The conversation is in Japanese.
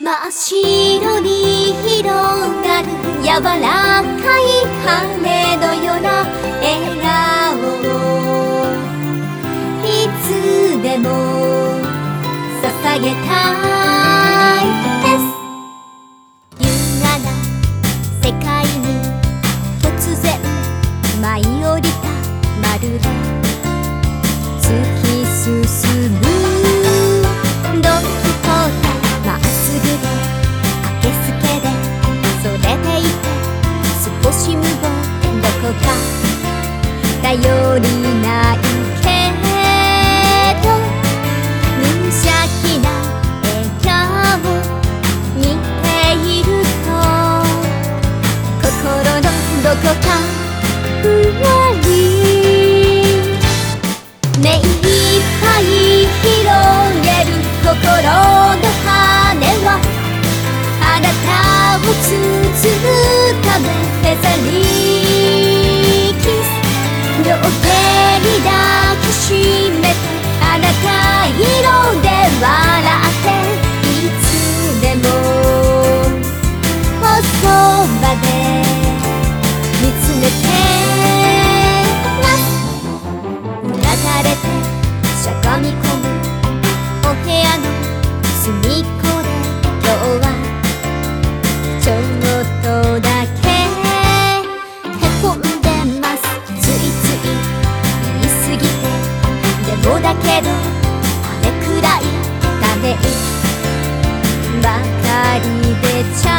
真っ白に広がる柔らかい羽のような笑顔をいつでも捧げたいです。優雅な世界に突然舞い降りたまるで突き進むドン・キホーテ、まっすぐであけすけでそれでいて少し無謀でどこか頼りないけど無邪気な笑顔見ていると心のどこかふわり目いっぱい広げる心の羽はあなたを包むためフェザリーキス両手に抱きしめてあなた色で笑っていつでもおそばで見つめてますうなだれてしゃがみ込むお部屋の隅っこで今日はちょっとだけへこんでます。ついつい言い過ぎてでもだけどあれくらいため息ばかり出ちゃう